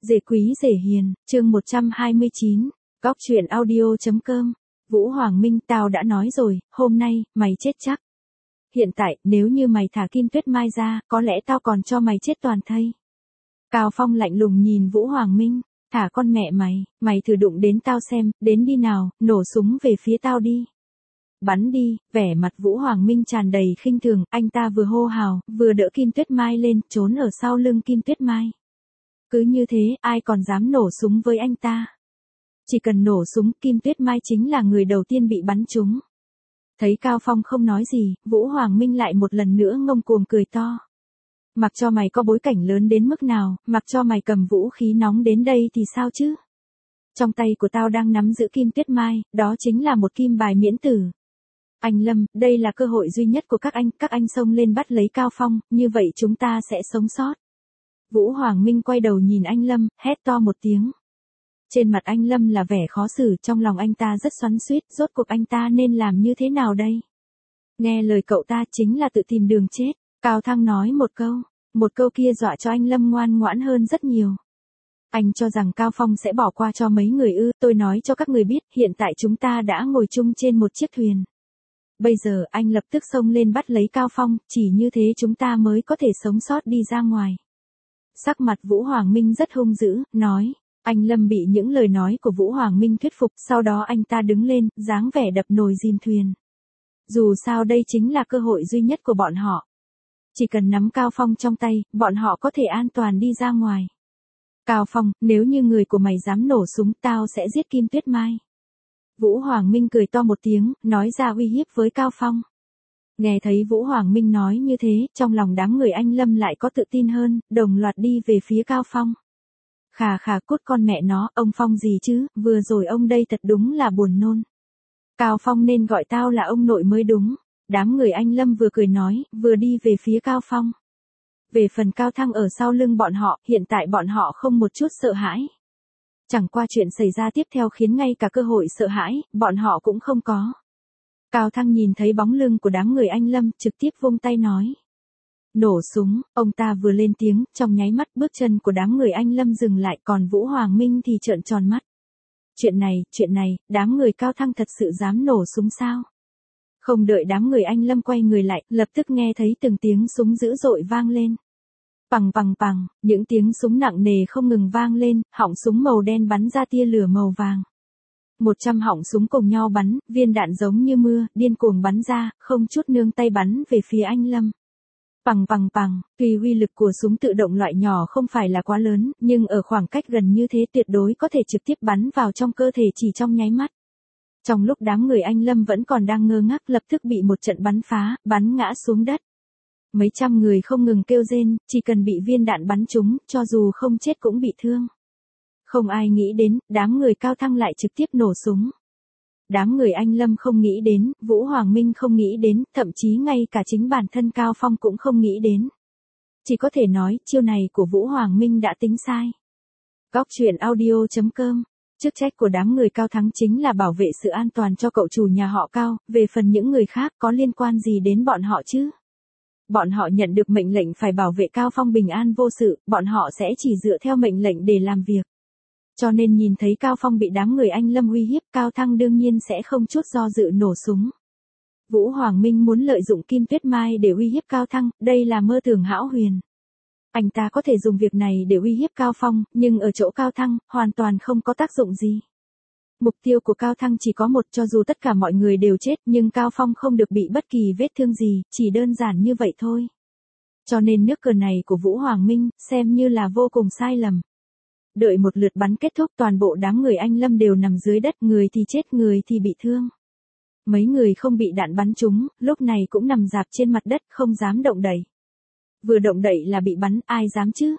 Dễ quý dễ hiền, chương 129, Góc truyện audio.com. Vũ Hoàng Minh, tao đã nói rồi, hôm nay, mày chết chắc. Hiện tại, nếu như mày thả Kim Tuyết Mai ra, có lẽ tao còn cho mày chết toàn thây. Cao Phong lạnh lùng nhìn Vũ Hoàng Minh, thả con mẹ mày thử đụng đến tao xem, đến đi nào, nổ súng về phía tao đi. Bắn đi, vẻ mặt Vũ Hoàng Minh tràn đầy khinh thường, anh ta vừa hô hào, vừa đỡ Kim Tuyết Mai lên, trốn ở sau lưng Kim Tuyết Mai. Cứ như thế, ai còn dám nổ súng với anh ta. Chỉ cần nổ súng, Kim Tuyết Mai chính là người đầu tiên bị bắn trúng. Thấy Cao Phong không nói gì, Vũ Hoàng Minh lại một lần nữa ngông cuồng cười to. Mặc cho mày có bối cảnh lớn đến mức nào, mặc cho mày cầm vũ khí nóng đến đây thì sao chứ? Trong tay của tao đang nắm giữ Kim Tuyết Mai, đó chính là một kim bài miễn tử. Anh Lâm, đây là cơ hội duy nhất của các anh xông lên bắt lấy Cao Phong, như vậy chúng ta sẽ sống sót. Vũ Hoàng Minh quay đầu nhìn anh Lâm, hét to một tiếng. Trên mặt anh Lâm là vẻ khó xử, trong lòng anh ta rất xoắn xuýt, rốt cuộc anh ta nên làm như thế nào đây? Nghe lời cậu ta chính là tự tìm đường chết, Cao Thăng nói một câu kia dọa cho anh Lâm ngoan ngoãn hơn rất nhiều. Anh cho rằng Cao Phong sẽ bỏ qua cho mấy người ư? Tôi nói cho các người biết, hiện tại chúng ta đã ngồi chung trên một chiếc thuyền. Bây giờ anh lập tức xông lên bắt lấy Cao Phong, chỉ như thế chúng ta mới có thể sống sót đi ra ngoài. Sắc mặt Vũ Hoàng Minh rất hung dữ, nói. Anh Lâm bị những lời nói của Vũ Hoàng Minh thuyết phục, sau đó anh ta đứng lên, dáng vẻ đập nồi dìm thuyền. Dù sao đây chính là cơ hội duy nhất của bọn họ. Chỉ cần nắm Cao Phong trong tay, bọn họ có thể an toàn đi ra ngoài. Cao Phong, nếu như người của mày dám nổ súng, tao sẽ giết Kim Tuyết Mai. Vũ Hoàng Minh cười to một tiếng, nói ra uy hiếp với Cao Phong. Nghe thấy Vũ Hoàng Minh nói như thế, trong lòng đám người anh Lâm lại có tự tin hơn, đồng loạt đi về phía Cao Phong. Khà cút con mẹ nó, ông Phong gì chứ, vừa rồi ông đây thật đúng là buồn nôn. Cao Phong nên gọi tao là ông nội mới đúng. Đám người anh Lâm vừa cười nói, vừa đi về phía Cao Phong. Về phần Cao Thăng ở sau lưng bọn họ, hiện tại bọn họ không một chút sợ hãi. Chẳng qua chuyện xảy ra tiếp theo khiến ngay cả cơ hội sợ hãi, bọn họ cũng không có. Cao Thăng nhìn thấy bóng lưng của đám người anh Lâm, trực tiếp vung tay nói. Nổ súng, ông ta vừa lên tiếng, trong nháy mắt bước chân của đám người anh Lâm dừng lại, còn Vũ Hoàng Minh thì trợn tròn mắt. Chuyện này, đám người Cao Thăng thật sự dám nổ súng sao? Không đợi đám người anh Lâm quay người lại, lập tức nghe thấy từng tiếng súng dữ dội vang lên. Pằng, những tiếng súng nặng nề không ngừng vang lên, họng súng màu đen bắn ra tia lửa màu vàng. 100 họng súng cùng nhau bắn, viên đạn giống như mưa, điên cuồng bắn ra, không chút nương tay bắn về phía anh Lâm. Pằng, tuy uy lực của súng tự động loại nhỏ không phải là quá lớn, nhưng ở khoảng cách gần như thế tuyệt đối có thể trực tiếp bắn vào trong cơ thể chỉ trong nháy mắt. Trong lúc đám người anh Lâm vẫn còn đang ngơ ngác, lập tức bị một trận bắn phá, bắn ngã xuống đất. Mấy trăm người không ngừng kêu rên, chỉ cần bị viên đạn bắn trúng, cho dù không chết cũng bị thương. Không ai nghĩ đến, đám người Cao Thăng lại trực tiếp nổ súng. Đám người anh Lâm không nghĩ đến, Vũ Hoàng Minh không nghĩ đến, thậm chí ngay cả chính bản thân Cao Phong cũng không nghĩ đến. Chỉ có thể nói, chiêu này của Vũ Hoàng Minh đã tính sai. Góc truyện audio.com. Chức trách của đám người Cao Thắng chính là bảo vệ sự an toàn cho cậu chủ nhà họ Cao, về phần những người khác có liên quan gì đến bọn họ chứ? Bọn họ nhận được mệnh lệnh phải bảo vệ Cao Phong bình an vô sự, bọn họ sẽ chỉ dựa theo mệnh lệnh để làm việc. Cho nên nhìn thấy Cao Phong bị đám người anh Lâm uy hiếp, Cao Thăng đương nhiên sẽ không chút do dự nổ súng. Vũ Hoàng Minh muốn lợi dụng Kim Tuyết Mai để uy hiếp Cao Thăng, đây là mơ tưởng hão huyền. Anh ta có thể dùng việc này để uy hiếp Cao Phong, nhưng ở chỗ Cao Thăng, hoàn toàn không có tác dụng gì. Mục tiêu của Cao Thăng chỉ có một, cho dù tất cả mọi người đều chết, nhưng Cao Phong không được bị bất kỳ vết thương gì, chỉ đơn giản như vậy thôi. Cho nên nước cờ này của Vũ Hoàng Minh, xem như là vô cùng sai lầm. Đợi một lượt bắn kết thúc, toàn bộ đám người anh Lâm đều nằm dưới đất, người thì chết, người thì bị thương. Mấy người không bị đạn bắn trúng, lúc này cũng nằm rạp trên mặt đất, không dám động đậy. Vừa động đậy là bị bắn, ai dám chứ?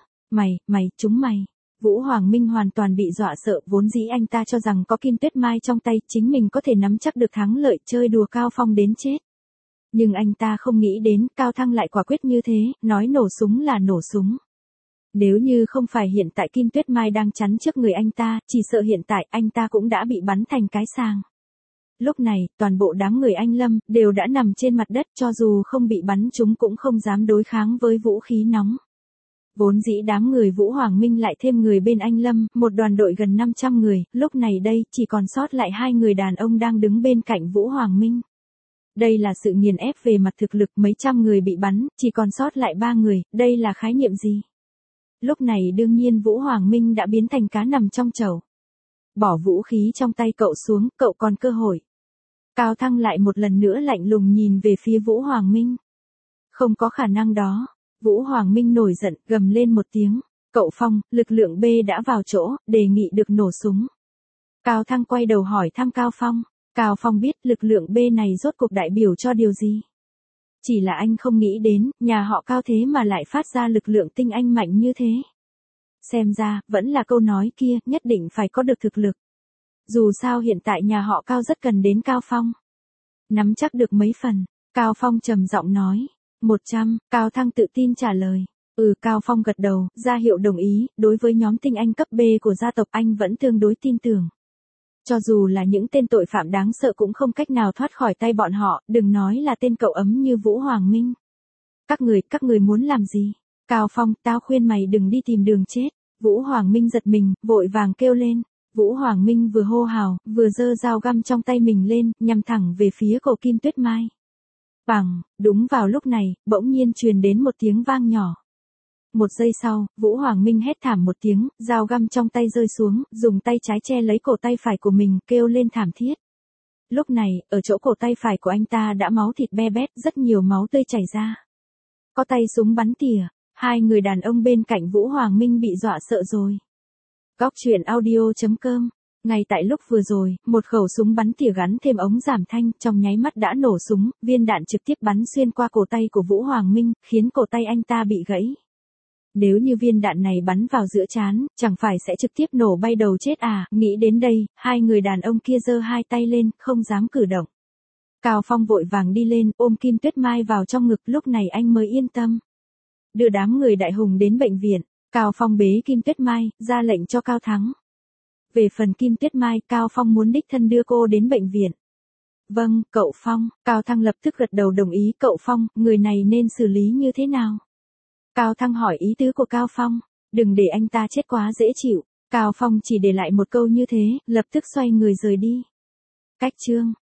Chúng mày. Vũ Hoàng Minh hoàn toàn bị dọa sợ, vốn dĩ anh ta cho rằng có Kim Tuyết Mai trong tay, chính mình có thể nắm chắc được thắng lợi, chơi đùa Cao Phong đến chết. Nhưng anh ta không nghĩ đến, Cao Thăng lại quả quyết như thế, nói nổ súng là nổ súng. Nếu như không phải hiện tại Kim Tuyết Mai đang chắn trước người anh ta, chỉ sợ hiện tại anh ta cũng đã bị bắn thành cái sàng. Lúc này, toàn bộ đám người anh Lâm, đều đã nằm trên mặt đất, cho dù không bị bắn chúng cũng không dám đối kháng với vũ khí nóng. Vốn dĩ đám người Vũ Hoàng Minh lại thêm người bên anh Lâm, một đoàn đội gần 500 người, lúc này đây chỉ còn sót lại 2 người đàn ông đang đứng bên cạnh Vũ Hoàng Minh. Đây là sự nghiền ép về mặt thực lực, mấy trăm người bị bắn, chỉ còn sót lại 3 người, đây là khái niệm gì? Lúc này đương nhiên Vũ Hoàng Minh đã biến thành cá nằm trong chậu. Bỏ vũ khí trong tay cậu xuống, cậu còn cơ hội. Cao Thăng lại một lần nữa lạnh lùng nhìn về phía Vũ Hoàng Minh. Không có khả năng đó. Vũ Hoàng Minh nổi giận, gầm lên một tiếng. Cậu Phong, lực lượng B đã vào chỗ, đề nghị được nổ súng. Cao Thăng quay đầu hỏi thăm Cao Phong. Cao Phong biết lực lượng B này rốt cuộc đại biểu cho điều gì. Chỉ là anh không nghĩ đến, nhà họ Cao thế mà lại phát ra lực lượng tinh anh mạnh như thế. Xem ra, vẫn là câu nói kia, nhất định phải có được thực lực. Dù sao hiện tại nhà họ Cao rất cần đến Cao Phong. Nắm chắc được mấy phần, Cao Phong trầm giọng nói. 100, Cao Thăng tự tin trả lời. Cao Phong gật đầu, ra hiệu đồng ý, đối với nhóm tinh anh cấp B của gia tộc anh vẫn tương đối tin tưởng. Cho dù là những tên tội phạm đáng sợ cũng không cách nào thoát khỏi tay bọn họ, đừng nói là tên cậu ấm như Vũ Hoàng Minh. Các người muốn làm gì? Cao Phong, tao khuyên mày đừng đi tìm đường chết. Vũ Hoàng Minh giật mình, vội vàng kêu lên. Vũ Hoàng Minh vừa hô hào, vừa giơ dao găm trong tay mình lên, nhằm thẳng về phía cổ Kim Tuyết Mai. Bằng, đúng vào lúc này, bỗng nhiên truyền đến một tiếng vang nhỏ. Một giây sau, Vũ Hoàng Minh hét thảm một tiếng, dao găm trong tay rơi xuống, dùng tay trái che lấy cổ tay phải của mình, kêu lên thảm thiết. Lúc này, ở chỗ cổ tay phải của anh ta đã máu thịt be bét, rất nhiều máu tươi chảy ra. Có tay súng bắn tỉa, 2 người đàn ông bên cạnh Vũ Hoàng Minh bị dọa sợ rồi. Góc truyện audio.com. Ngay tại lúc vừa rồi, một khẩu súng bắn tỉa gắn thêm ống giảm thanh, trong nháy mắt đã nổ súng, viên đạn trực tiếp bắn xuyên qua cổ tay của Vũ Hoàng Minh, khiến cổ tay anh ta bị gãy. Nếu như viên đạn này bắn vào giữa trán, chẳng phải sẽ trực tiếp nổ bay đầu chết à? Nghĩ đến đây, 2 người đàn ông kia giơ 2 tay lên, không dám cử động. Cao Phong vội vàng đi lên, ôm Kim Tuyết Mai vào trong ngực, lúc này anh mới yên tâm. Đưa đám người Đại Hùng đến bệnh viện, Cao Phong bế Kim Tuyết Mai, ra lệnh cho Cao Thắng. Về phần Kim Tuyết Mai, Cao Phong muốn đích thân đưa cô đến bệnh viện. Vâng, cậu Phong, Cao Thăng lập tức gật đầu đồng ý. Cậu Phong, người này nên xử lý như thế nào? Cao Thăng hỏi ý tứ của Cao Phong. Đừng để anh ta chết quá dễ chịu. Cao Phong chỉ để lại một câu như thế, lập tức xoay người rời đi. Cách chương